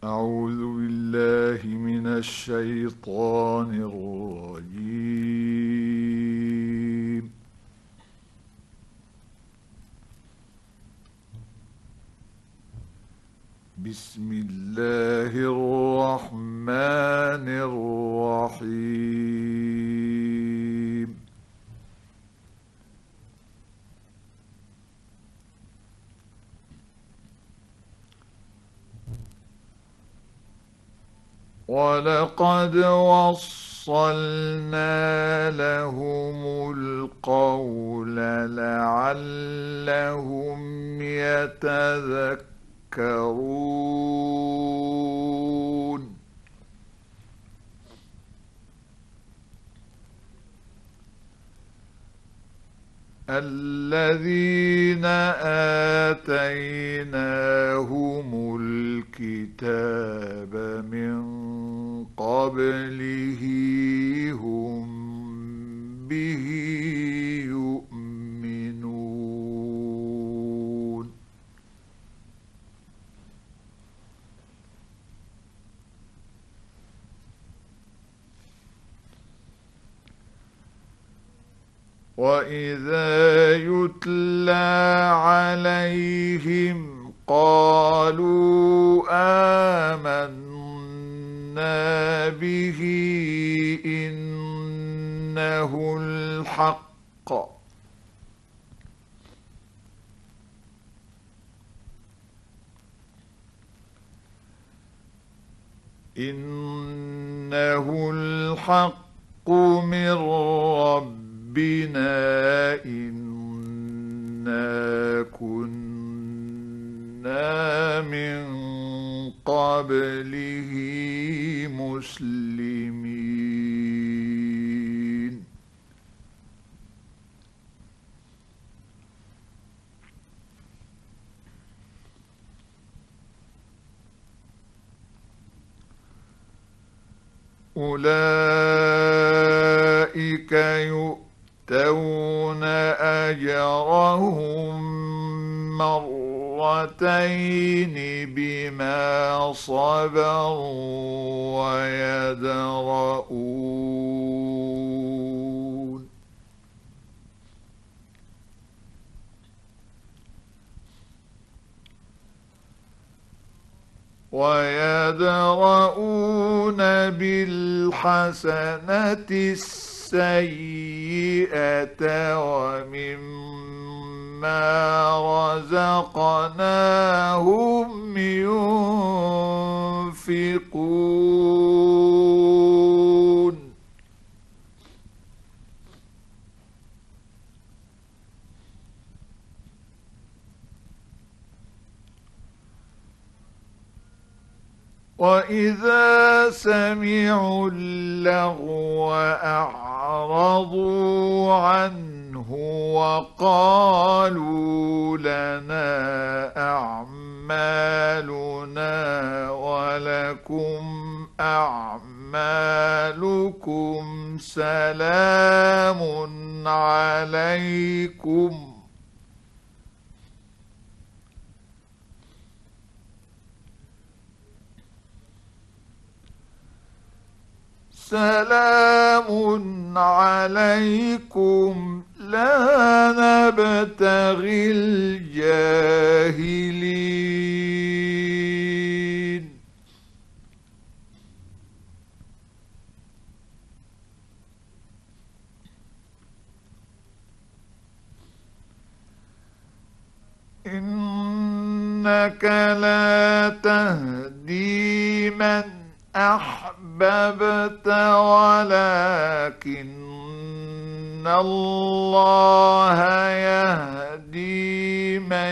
أعوذ بالله من الشيطان الرجيم. بسم الله الرحمن الرحيم. ولقد وصلنا لهم القول لعلهم يتذكرون. الذين آتيناهم الكتاب من قبله هم به يؤمنون. وإذا يتلى عليهم قالوا آمنا به إنه الحق من ربنا إنا كنا من قبله مسلمين. أولئك يؤتون أجرهم مرتين بما صبروا ويدرؤون بالحسنة السيئة ومما رزقناهم ينفقون. وإذا سمعوا اللغو أعرضوا عنه وقالوا لنا أعمالنا ولكم أعمالكم سلام عليكم لا نبتغي الجاهلين. إنك لا تهدي من أحببت ولكن الله يهدي من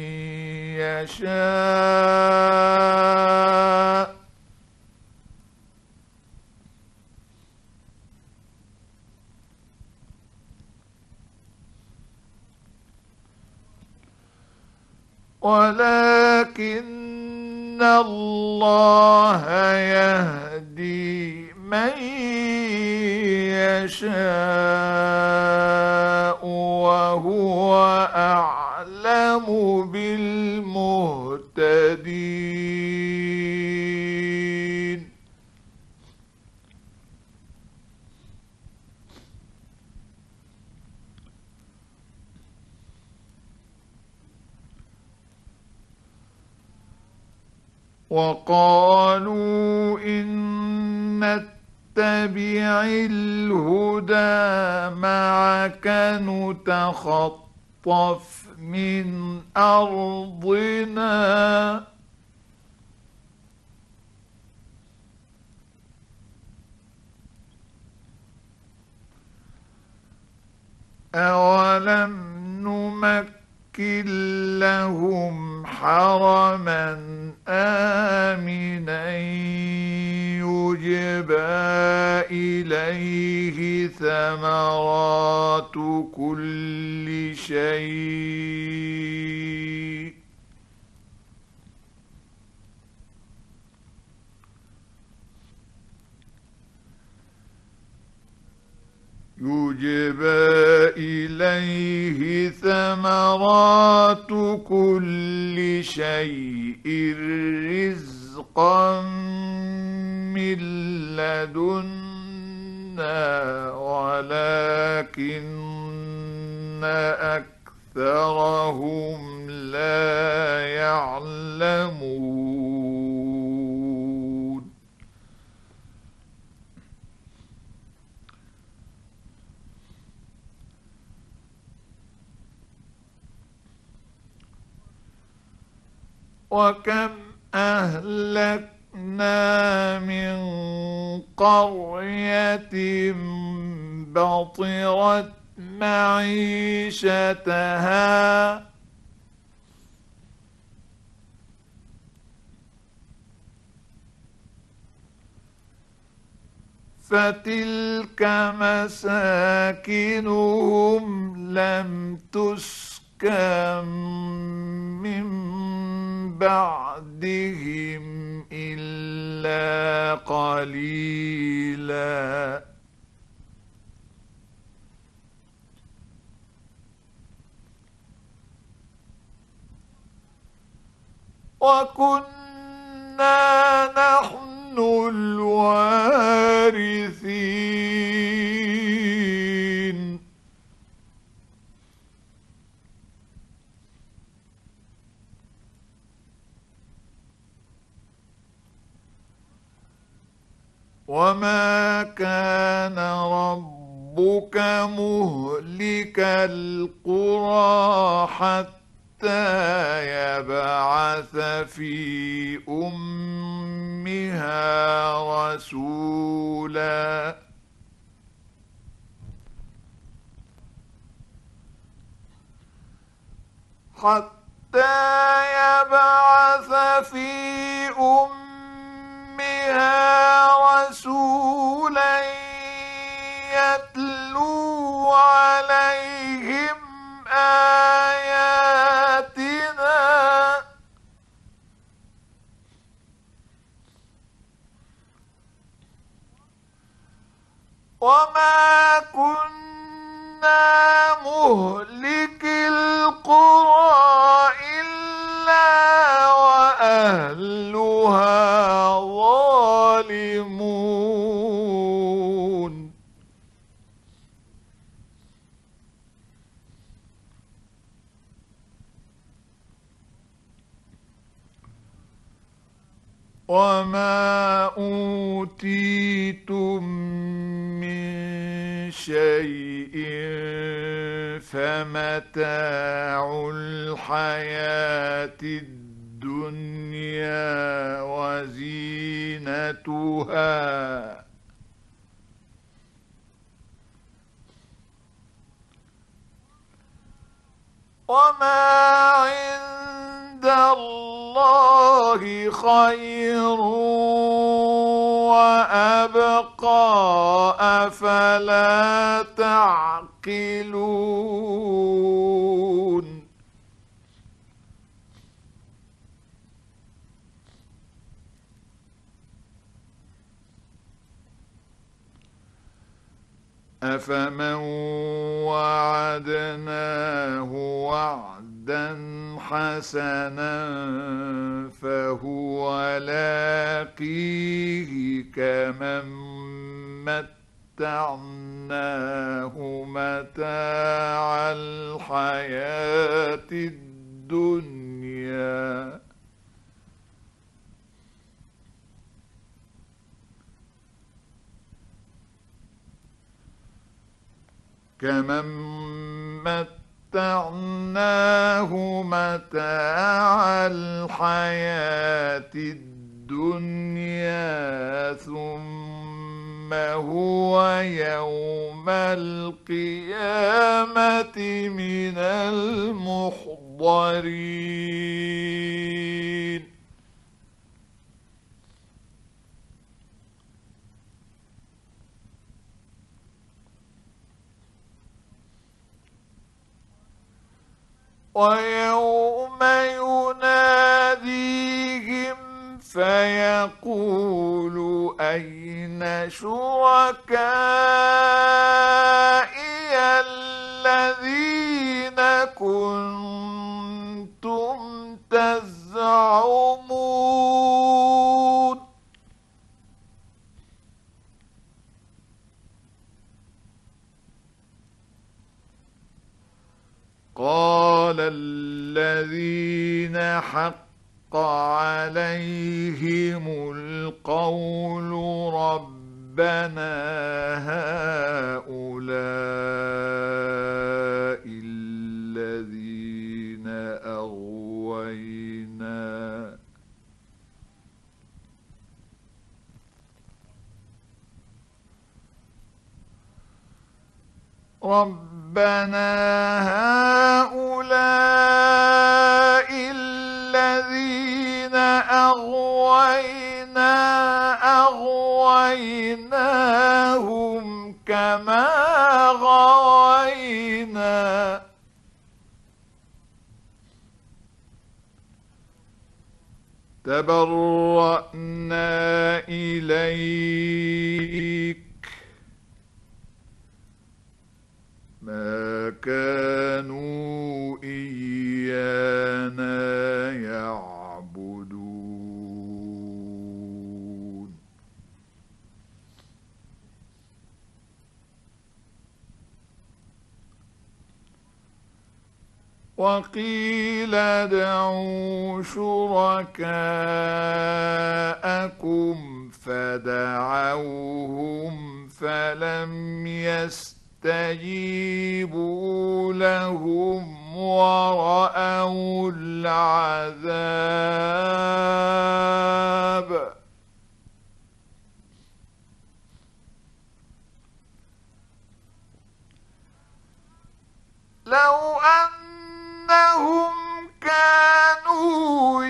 يشاء. ولكن الله يهدي من يشاء وهو أعلم بالمهتدين. وقالوا إن نتبع الهدى معك نتخطف من أرضنا أولم نمكن لهم حرما آمنا يجبى إليه ثمرات كل شيء رزقا من لدنا ولكن أكثرهم لا يعلمون وكم أهلكنا من قرية بطرت معيشتها فتلك مساكنهم لم تسكن من بعدهم إلا قليلا وكنا نحن الوارثين وما كان ربك مهلك القرى حتى يبعث في أمها رسولا يتلو عليهم آياتنا وما كنا مهلك القرى إلا وأهلها ظالمون وما أوتيتم من شيء فمتاع الحياة الدنيا وزينتها وما عند الله خير وأبقى أفلا تعقلون أفمن وعدناه وعدا حسنا فهو لاقيه كمن متعناه متاع الحياة الدنيا كمن متعناه متاع الحياة الدنيا ثم هو يوم القيامة من المحضرين. ويوم يناديهم فيقول أين شركائي الذين كنتم تزعمون قال الذين حق عليهم القول ربنا هؤلاء الذين أغوينا أغويناهم كما غوينا تبرأنا إليك ما كانوا إيانا يعبدون وقيل ادعوا شركاءكم فدعوهم فلم يستجيبوا لهم ورأوا العذاب لو أنهم كانوا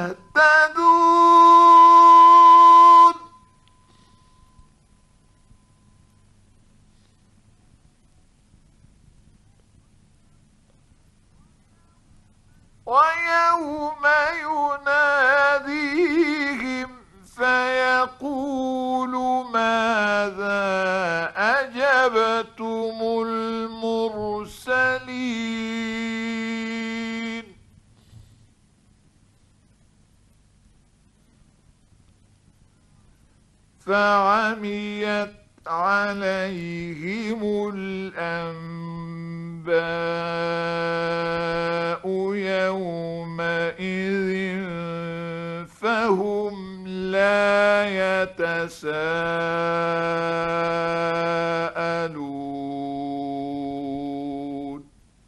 يهتدون ويوم يناديهم فيقول ماذا أجبتم المرسلين فعميت عليهم الأنباء يومئذ فهم لا يتساءلون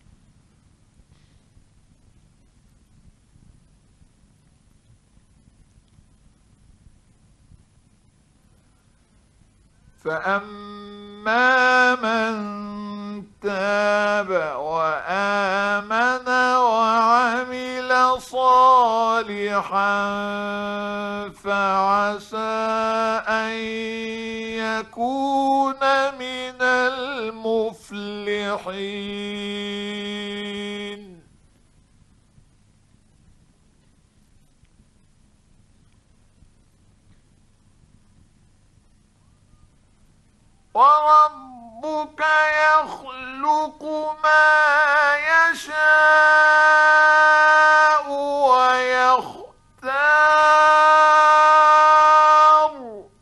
فأما من تاب وآمن وعمل صالحا فعسى أن يكون من المفلحين وربك يخلق ما يشاء ويختار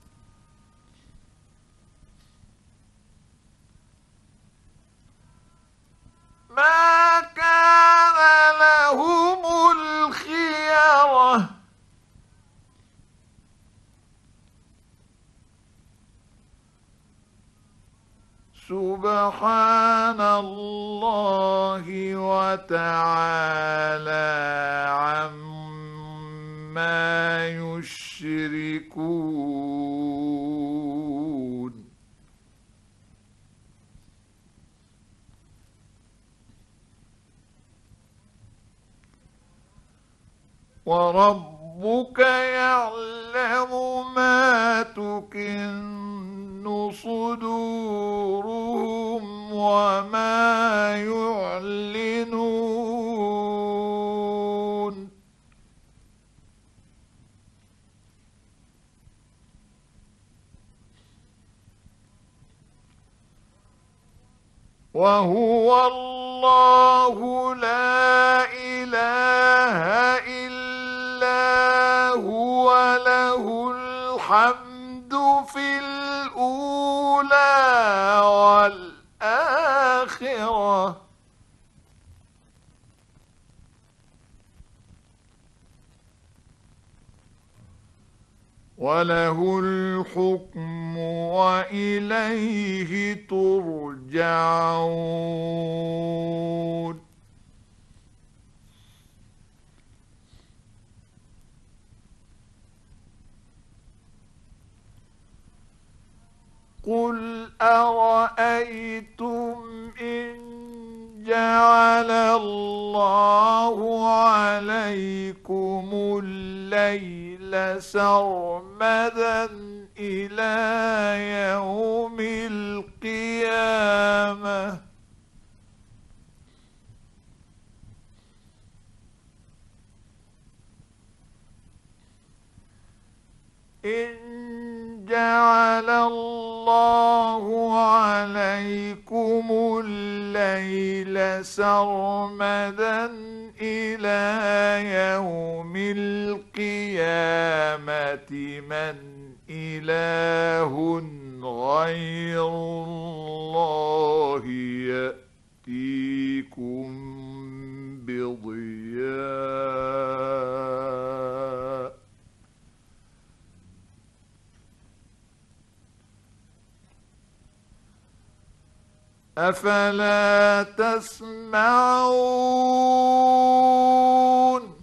ما كان لهم الخيرة سبحان الله وتعالى عما يشركون. وربك يعلم ما تكن صدورهم وما يعلنون. وهو الله لا إله إلا هو له الحمد في الأولى والآخرة وله الحكم وإليه ترجعون. قل أرأيتم إن جعل الله عليكم الليل سرمدا إلى يوم القيامة إن جعل الله عليكم الليل سرمدا إلى يوم القيامة من إله غير الله يأتيكم بضياء أفلا تسمعون.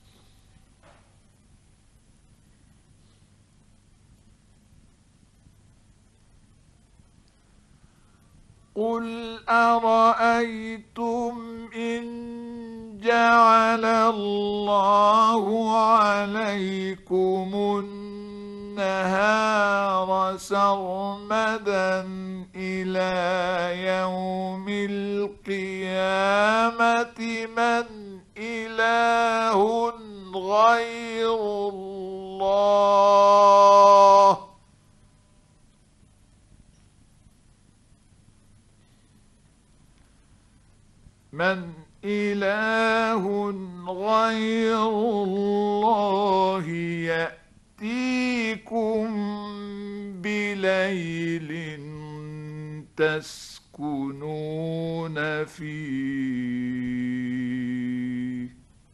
قل أرأيتم إن جعل الله عليكم النهار سرمدا إلى يوم القيامة من إله غير الله من إله غير الله يأتيكم بليل تسكنون فيه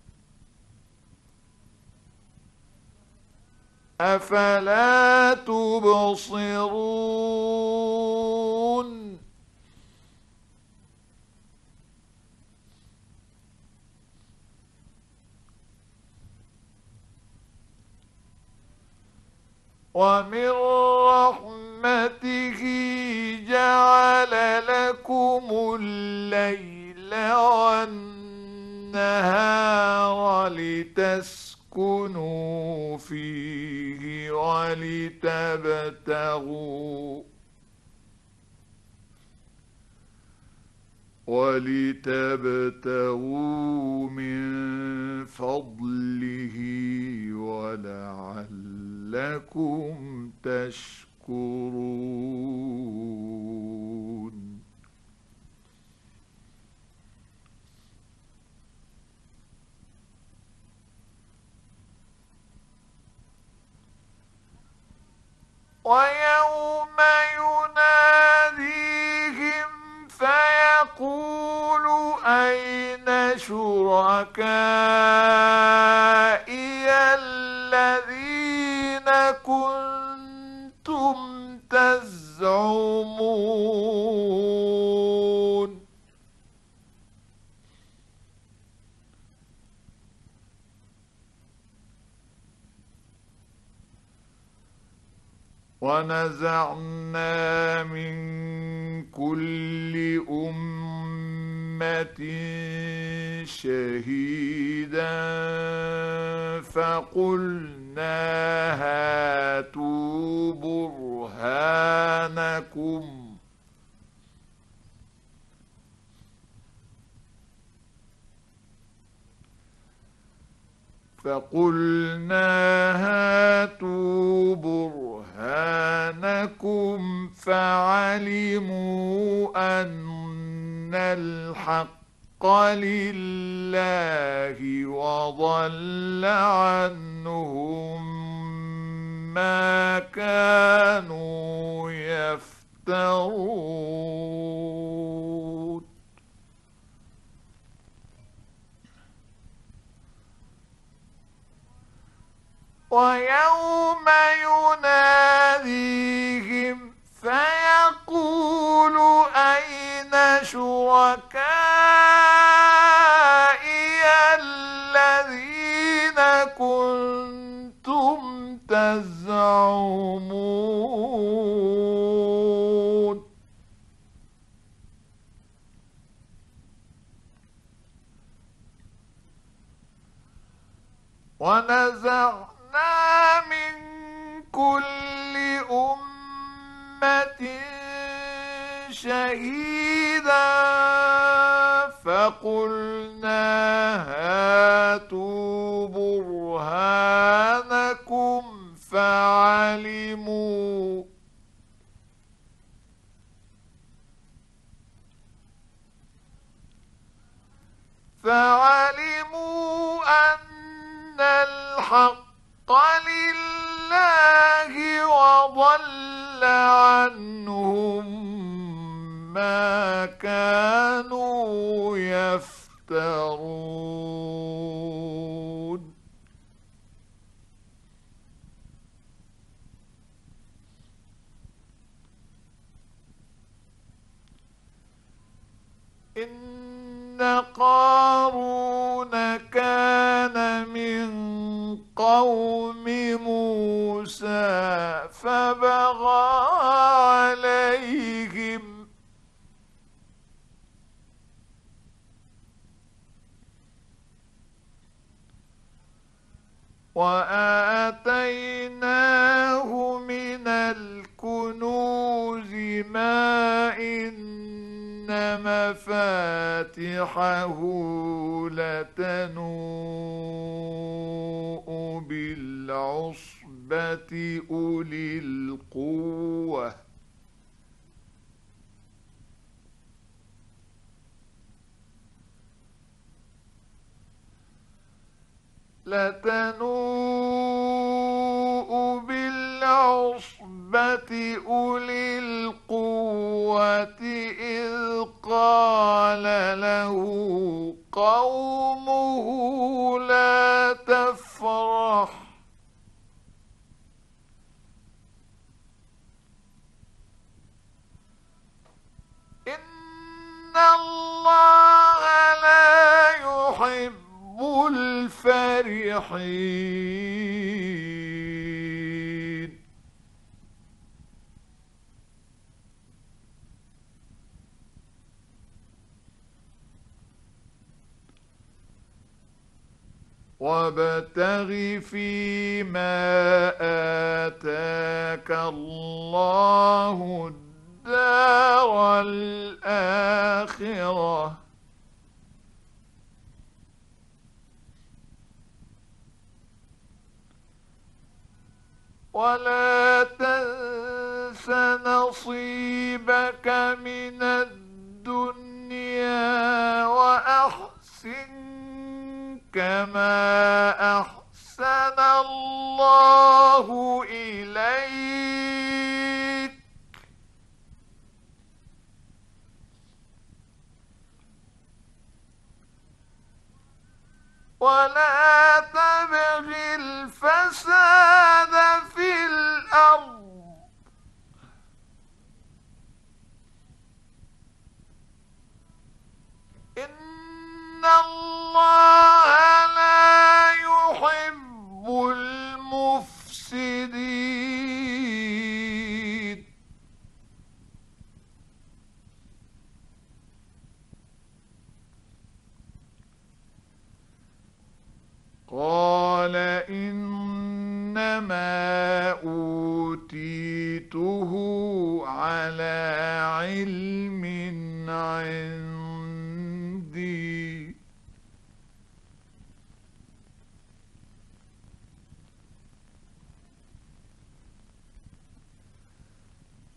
أفلا تبصرون. ومن رحمته جعل لكم الليل والنهار لتسكنوا فيه ولتبتغوا من فضله ولعلكم تشكرون. ويوم يناديهم فيقول أين شركائي الذين كنتم تزعمون ونزعنا من كل أمة شهيدا فقلنا هاتوا برهانكم فعلموا أن الحق لله وضل عنهم ما كانوا يفترون ويوم يناديهم فيقول أين شركائي الذين كنتم تزعمون ونزعنا من كل أمة شهيدا فقلنا هاتوا برهانكم فعلموا أن الحق لله وضل عنهم ما كانوا يفترون إن قارون كان من قوم موسى فبغى عليهم وآتيناه من الكنوز ما إن مفاتحه لتنوء بالعصبة أولي القوة أولي القوة إذ قال له قومه لا تفرح إن الله لا يحب الفرحين وابتغ فيما آتاك الله الدار الآخرة ولا تنس نصيبك من الدنيا وأحسن كما أحسن الله إليك ولا تبغ الفساد في الأرض إن الله لا يحب المفسدين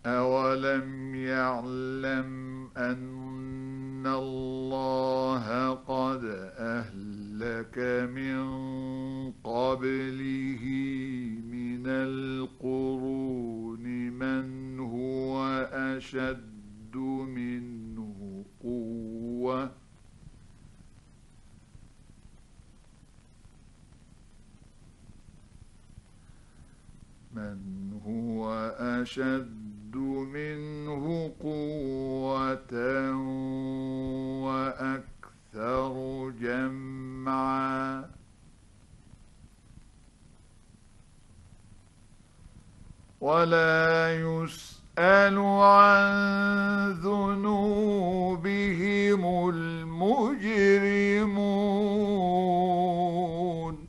أولم يعلم أن الله قد أهلك من قبله من القرون من هو أشد منه قوة منه قوة وأكثر جمعا ولا يسأل عن ذنوبهم المجرمون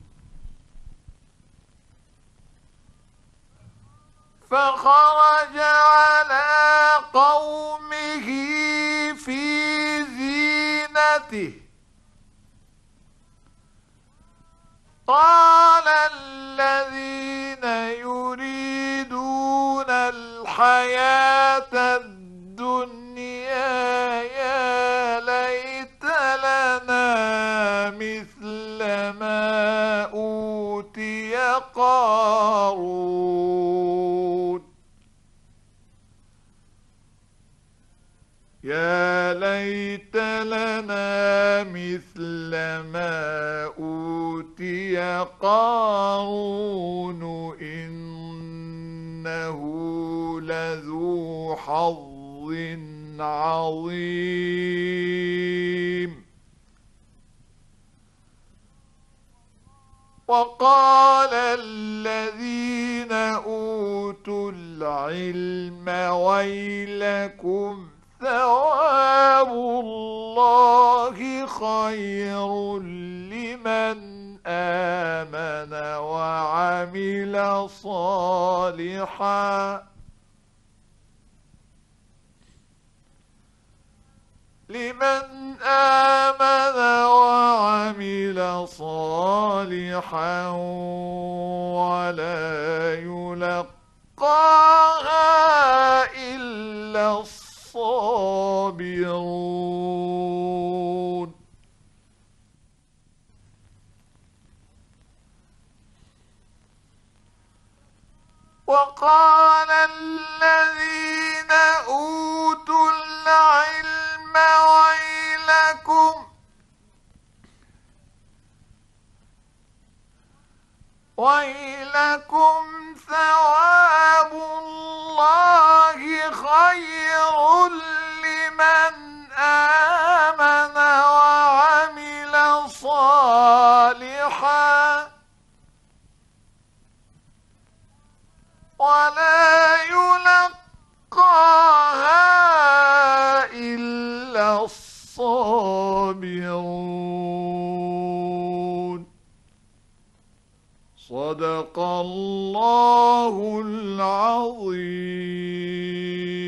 فخرج على قومه في زينته قال الذين يريدون الحياة الدنيا يا ليت لنا مثل ما أوتي قارون يا ليت لنا مثل ما أوتي قارون إنه لذو حظ عظيم وقال الذين أوتوا العلم ويلكم ثواب الله خير لمن آمن وعمل صالحا ولا يلقاها إلا الصابرون وقال الذين أوتوا العلم ويلكم ثواب الله خير لمن آمن وعمل صالحا ولا يلقاها إلا الصابرون صدق الله العظيم.